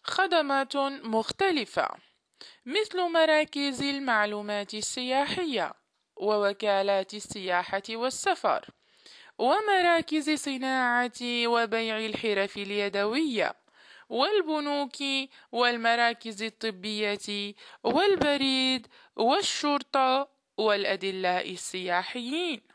خدمات مختلفة مثل مراكز المعلومات السياحية ووكالات السياحة والسفر ومراكز صناعة وبيع الحرف اليدوية والبنوك والمراكز الطبية والبريد والشرطة والأدلاء السياحيين.